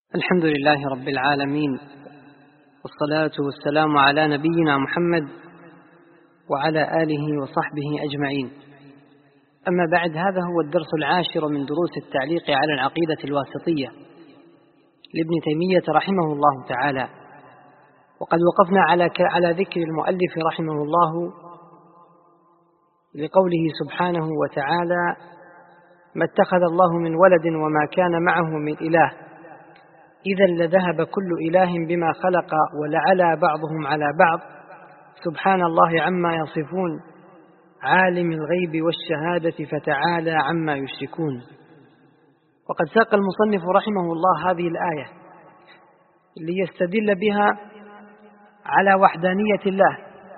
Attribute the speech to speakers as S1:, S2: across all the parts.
S1: الحمد لله رب العالمين، والصلاة والسلام على نبينا محمد وعلى آله وصحبه أجمعين. أما بعد، هذا هو الدرس 10 من دروس التعليق على العقيدة الواسطية لابن تيمية رحمه الله تعالى. وقد وقفنا على ذكر المؤلف رحمه الله لقوله سبحانه وتعالى: ما اتخذ الله من ولد وما كان معه من إله إذا لذهب كل إله بما خلق ولعلى بعضهم على بعض سبحان الله عما يصفون عالم الغيب والشهادة فتعالى عما يشركون. وقد ساق المصنف رحمه الله هذه الآية ليستدل بها على وحدانية الله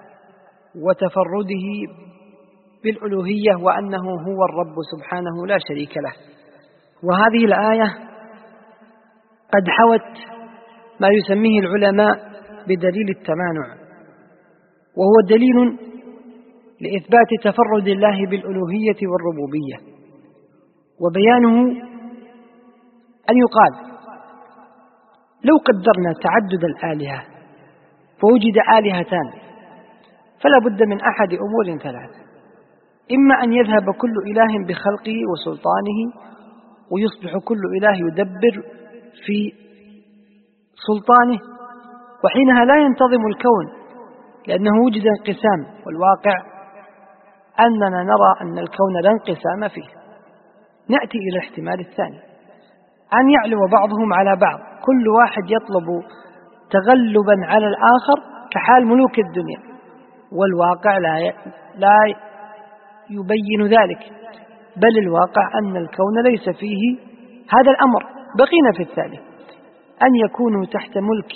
S1: وتفرده بالألوهية وأنه هو الرب سبحانه لا شريك له. وهذه الآية قد حوت ما يسميه العلماء بدليل التمانع، وهو دليل لإثبات تفرد الله بالألوهية والربوبية. وبيانه أن يقال: لو قدرنا تعدد الآلهة فوجد آلهتان فلا بد من أحد أمور ثلاثة: إما أن يذهب كل إله بخلقه وسلطانه ويصبح كل إله يدبر في سلطانه، وحينها لا ينتظم الكون لأنه وجد انقسام، والواقع أننا نرى أن الكون لا انقسام فيه. نأتي إلى الاحتمال الثاني: أن يعلو بعضهم على بعض، كل واحد يطلب تغلبا على الآخر كحال ملوك الدنيا، والواقع لا يبين ذلك، بل الواقع أن الكون ليس فيه هذا الأمر. بقينا في الثالث: أن يكونوا تحت ملك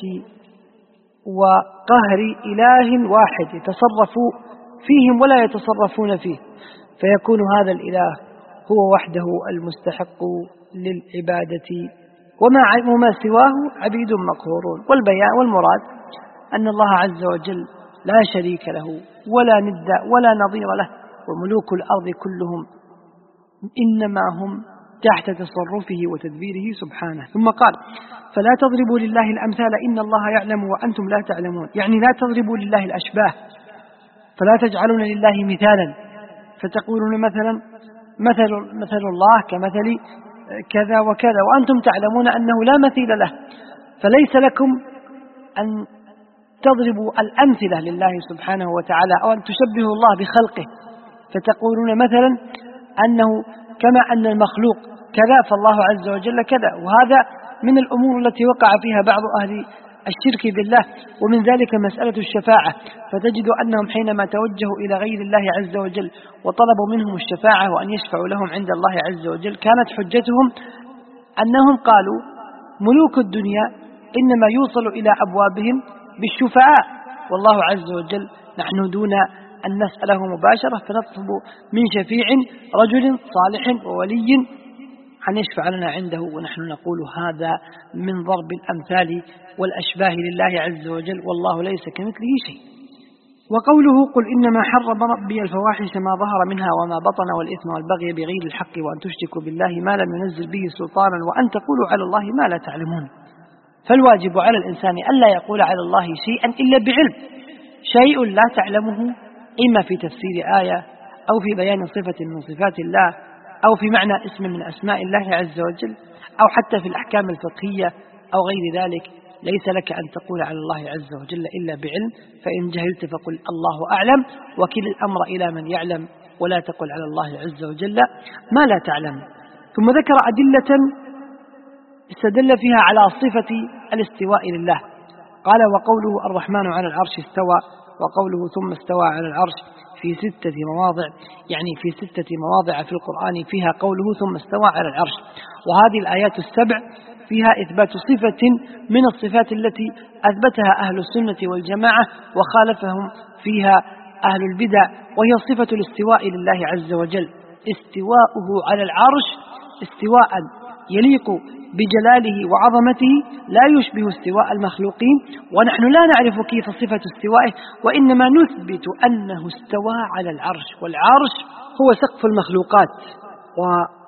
S1: وقهر إله واحد يتصرف فيهم ولا يتصرفون فيه، فيكون هذا الإله هو وحده المستحق للعبادة وما سواه عبيد مقهورون. والمراد أن الله عز وجل لا شريك له ولا ند ولا نظير له، وملوك الأرض كلهم إنما هم تحت تصرفه وتدبيره سبحانه. ثم قال: فلا تضربوا لله الأمثال إن الله يعلم وأنتم لا تعلمون، يعني لا تضربوا لله الأشباه، فلا تجعلون لله مثالا فتقولون مثلا مثل الله كمثل كذا وكذا وأنتم تعلمون أنه لا مثيل له. فليس لكم أن تضربوا الأمثلة لله سبحانه وتعالى أو أن تشبهوا الله بخلقه فتقولون مثلا أنه كما أن المخلوق كذا فالله عز وجل كذا. وهذا من الأمور التي وقع فيها بعض أهل الشرك بالله، ومن ذلك مسألة الشفاعة. فتجد أنهم حينما توجهوا إلى غير الله عز وجل وطلبوا منهم الشفاعة وأن يشفعوا لهم عند الله عز وجل، كانت حجتهم أنهم قالوا: ملوك الدنيا إنما يوصل إلى أبوابهم بالشفعاء، والله عز وجل نحن دون أن نسأله مباشرة، فنطلب من شفيع رجل صالح وولي أن يشفع لنا عنده، ونحن نقول هذا من ضرب الأمثال والأشباه لله عز وجل، والله ليس كمثله شيء. وقوله: قل إنما حرم ربي الفواحش ما ظهر منها وما بطن والإثم والبغي بغير الحق وأن تشركوا بالله ما لم ينزل به سلطانا وأن تقولوا على الله ما لا تعلمون. فالواجب على الإنسان ألا يقول على الله شيئا إلا بعلم، شيء لا تعلمه، إما في تفسير آية أو في بيان صفة من صفات الله أو في معنى اسم من أسماء الله عز وجل أو حتى في الأحكام الفقهية أو غير ذلك. ليس لك أن تقول على الله عز وجل إلا بعلم، فإن جهلت فقل الله أعلم، وكل الأمر إلى من يعلم، ولا تقل على الله عز وجل ما لا تعلم. ثم ذكر أدلة استدل فيها على صفة الاستواء لله. قال: وقوله الرحمن على العرش استوى، وقوله ثم استوى على العرش في 6 مواضع، يعني في 6 مواضع في القرآن فيها قوله ثم استوى على العرش. وهذه الآيات السبع فيها إثبات صفة من الصفات التي أثبتها أهل السنة والجماعة وخالفهم فيها أهل البدع، وهي صفة الاستواء لله عز وجل. استواؤه على العرش استواء يليق بجلاله وعظمته لا يشبه استواء المخلوقين، ونحن لا نعرف كيف صفة استوائه، وإنما نثبت أنه استوى على العرش، والعرش هو سقف المخلوقات.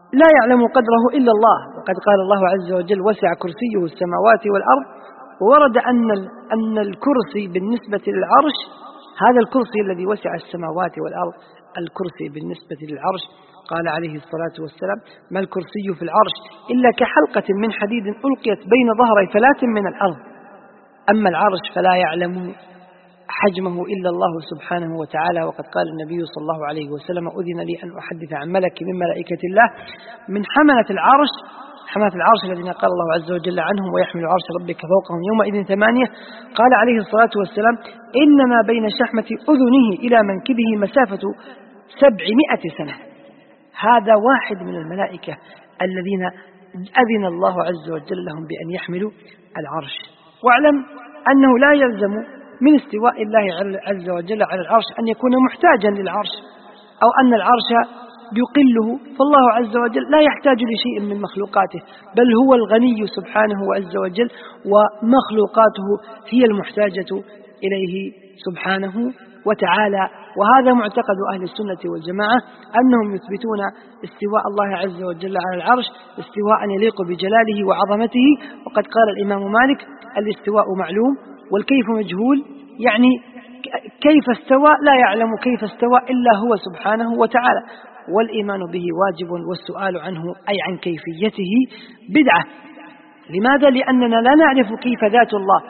S1: لا يعلم قدره إلا الله، وقد قال الله عز وجل وسع كرسيه السماوات والأرض. وورد أن الكرسي بالنسبة للعرش، هذا الكرسي الذي وسع السماوات والأرض، الكرسي بالنسبة للعرش قال عليه الصلاة والسلام ما الكرسي في العرش إلا كحلقة من حديد ألقيت بين ظهري فلاة من الأرض. أما العرش فلا يعلم حجمه إلا الله سبحانه وتعالى. وقد قال النبي صلى الله عليه وسلم أذن لي أن أحدث عن ملك من ملائكة الله من حملة العرش الذين قال الله عز وجل عنهم ويحمل عرش ربك فوقهم يومئذ 8. قال عليه الصلاة والسلام إنما بين شحمة أذنه إلى منكبه مسافة 700 سنة. هذا واحد من الملائكة الذين أذن الله عز وجل لهم بأن يحملوا العرش. واعلم أنه لا يلزم من استواء الله عز وجل على العرش أن يكون محتاجا للعرش أو أن العرش يقله، فالله عز وجل لا يحتاج لشيء من مخلوقاته، بل هو الغني سبحانه عز وجل، ومخلوقاته هي المحتاجة إليه سبحانه وتعالى. وهذا معتقد أهل السنة والجماعة أنهم يثبتون استواء الله عز وجل على العرش استواء يليق بجلاله وعظمته. وقد قال الإمام مالك الاستواء معلوم والكيف مجهول، يعني كيف استوى لا يعلم كيف استوى إلا هو سبحانه وتعالى، والإيمان به واجب والسؤال عنه أي عن كيفيته بدعة. لماذا؟ لأننا لا نعرف كيف ذات الله،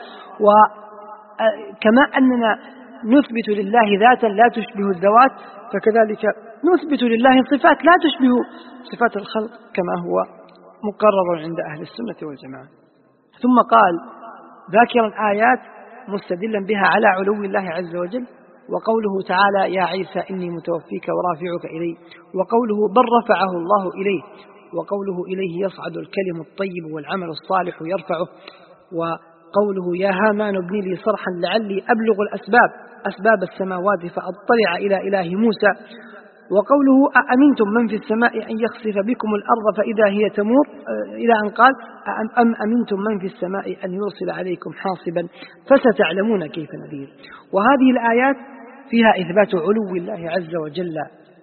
S1: وكما أننا نثبت لله ذاتا لا تشبه الذوات، فكذلك نثبت لله صفات لا تشبه صفات الخلق كما هو مقرر عند أهل السنة والجماعة. ثم قال ذاكرا آيات مستدلا بها على علو الله عز وجل، وقوله تعالى يا عيسى إني متوفيك ورافعك إلي، وقوله بل رفعه الله إليه، وقوله إليه يصعد الكلم الطيب والعمل الصالح يرفعه، وقوله يا هامان ابن لي صرحا لعلي أبلغ أسباب السماوات فأطلع إلى إله موسى، وقوله أأمنتم من في السماء أن يخسف بكم الأرض فإذا هي تمور، إلى أن قال أم أمنتم من في السماء أن يرسل عليكم حاصبا فستعلمون كيف نذير. وهذه الآيات فيها إثبات علو الله عز وجل،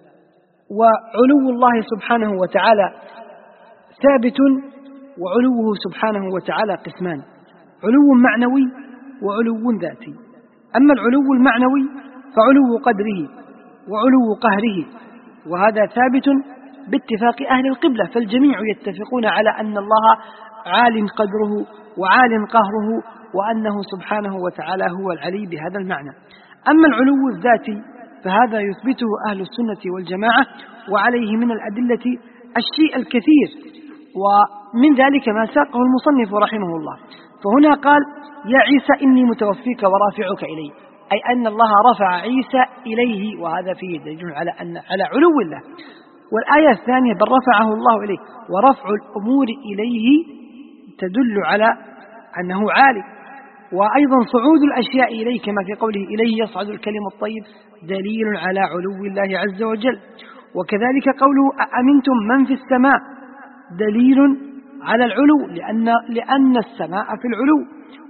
S1: وعلو الله سبحانه وتعالى ثابت، وعلوه سبحانه وتعالى قسمان: علو معنوي وعلو ذاتي. أما العلو المعنوي فعلو قدره وعلو قهره، وهذا ثابت باتفاق أهل القبلة، فالجميع يتفقون على أن الله عال قدره وعال قهره، وأنه سبحانه وتعالى هو العلي بهذا المعنى. أما العلو الذاتي فهذا يثبته أهل السنة والجماعة، وعليه من الأدلة الشيء الكثير، ومن ذلك ما ساقه المصنف رحمه الله. فهنا قال يا عيسى إني متوفيك ورافعك إلي، أي أن الله رفع عيسى إليه، وهذا فيه دليل على علو الله. والآية الثانية بل رفعه الله إليه، ورفع الأمور إليه تدل على أنه عالي. وأيضا صعود الأشياء إليه كما في قوله إليه يصعد الكلم الطيب دليل على علو الله عز وجل. وكذلك قوله أأمنتم من في السماء دليل على العلو، لأن السماء في العلو.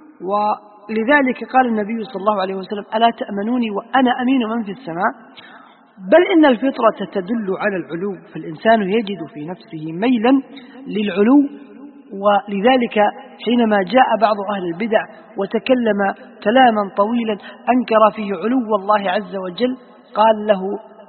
S1: ولذلك قال النبي صلى الله عليه وسلم ألا تأمنوني وأنا أمين من في السماء. بل إن الفطرة تدل على العلو، فالإنسان يجد في نفسه ميلا للعلو. ولذلك حينما جاء بعض أهل البدع وتكلم كلاما طويلا أنكر فيه علو الله عز وجل، قال له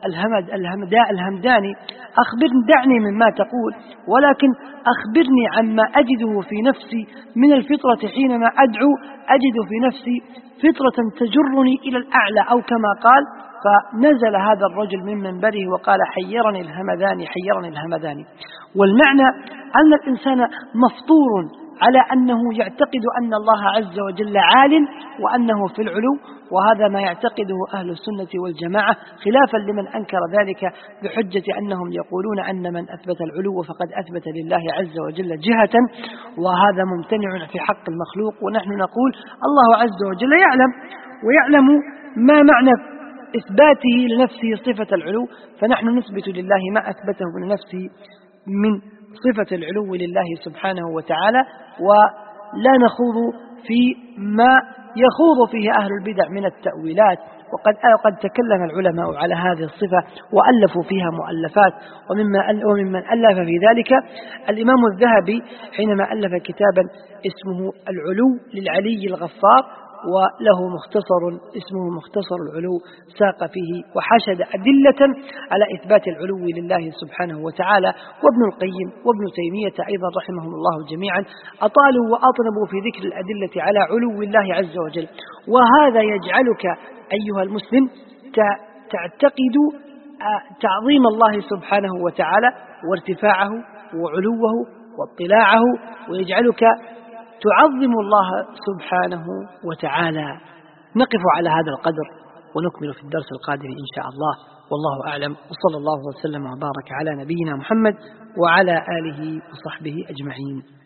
S1: الهمداني دعني مما تقول، ولكن أخبرني عما أجده في نفسي من الفطرة حينما أدعو، أجد في نفسي فطرة تجرني إلى الأعلى، أو كما قال. فنزل هذا الرجل من منبره وقال حيرني الهمداني. والمعنى أن الإنسان مفطور على أنه يعتقد أن الله عز وجل عال وأنه في العلو، وهذا ما يعتقده أهل السنة والجماعة، خلافا لمن أنكر ذلك بحجة أنهم يقولون أن من أثبت العلو فقد أثبت لله عز وجل جهة، وهذا ممتنع في حق المخلوق. ونحن نقول الله عز وجل يعلم، ويعلم ما معنى إثباته لنفسه صفة العلو، فنحن نثبت لله ما أثبته لنفسه من صفة العلو لله سبحانه وتعالى، ولا نخوض في ما يخوض فيه أهل البدع من التأويلات وقد تكلم العلماء على هذه الصفة وألفوا فيها مؤلفات، وممن ألف في ذلك الإمام الذهبي حينما ألف كتابا اسمه العلو للعلي الغفار، وله مختصر اسمه مختصر العلو، ساق فيه وحشد أدلة على إثبات العلو لله سبحانه وتعالى. وابن القيم وابن تيمية أيضا رحمهم الله جميعا أطالوا وأطنبوا في ذكر الأدلة على علو الله عز وجل. وهذا يجعلك أيها المسلم تعتقد تعظيم الله سبحانه وتعالى وارتفاعه وعلوه واطلاعه، ويجعلك تعظم الله سبحانه وتعالى. نقف على هذا القدر ونكمل في الدرس القادم إن شاء الله، والله أعلم، وصلى الله وسلم وبارك على نبينا محمد وعلى آله وصحبه أجمعين.